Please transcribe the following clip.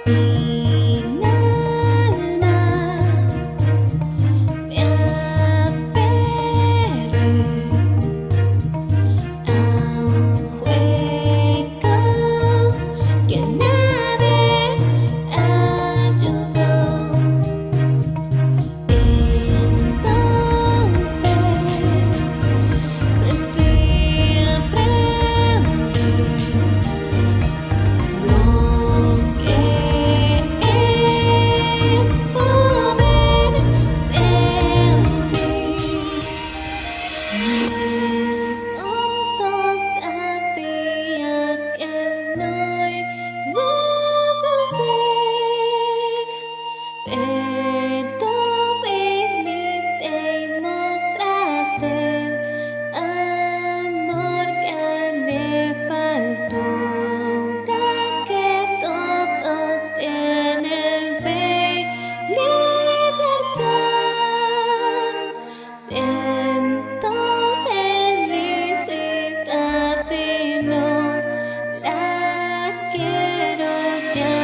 Sin alma me aferré a un juego que nadie ayudó. Entonces fue que aprendí lo que es poder sentir. En el fondo sabía que no iba a volver, pero viniste y mostraste el amor que le faltó. Da que todos tienen fe y libertad. Siento felicidad y no la quiero ya.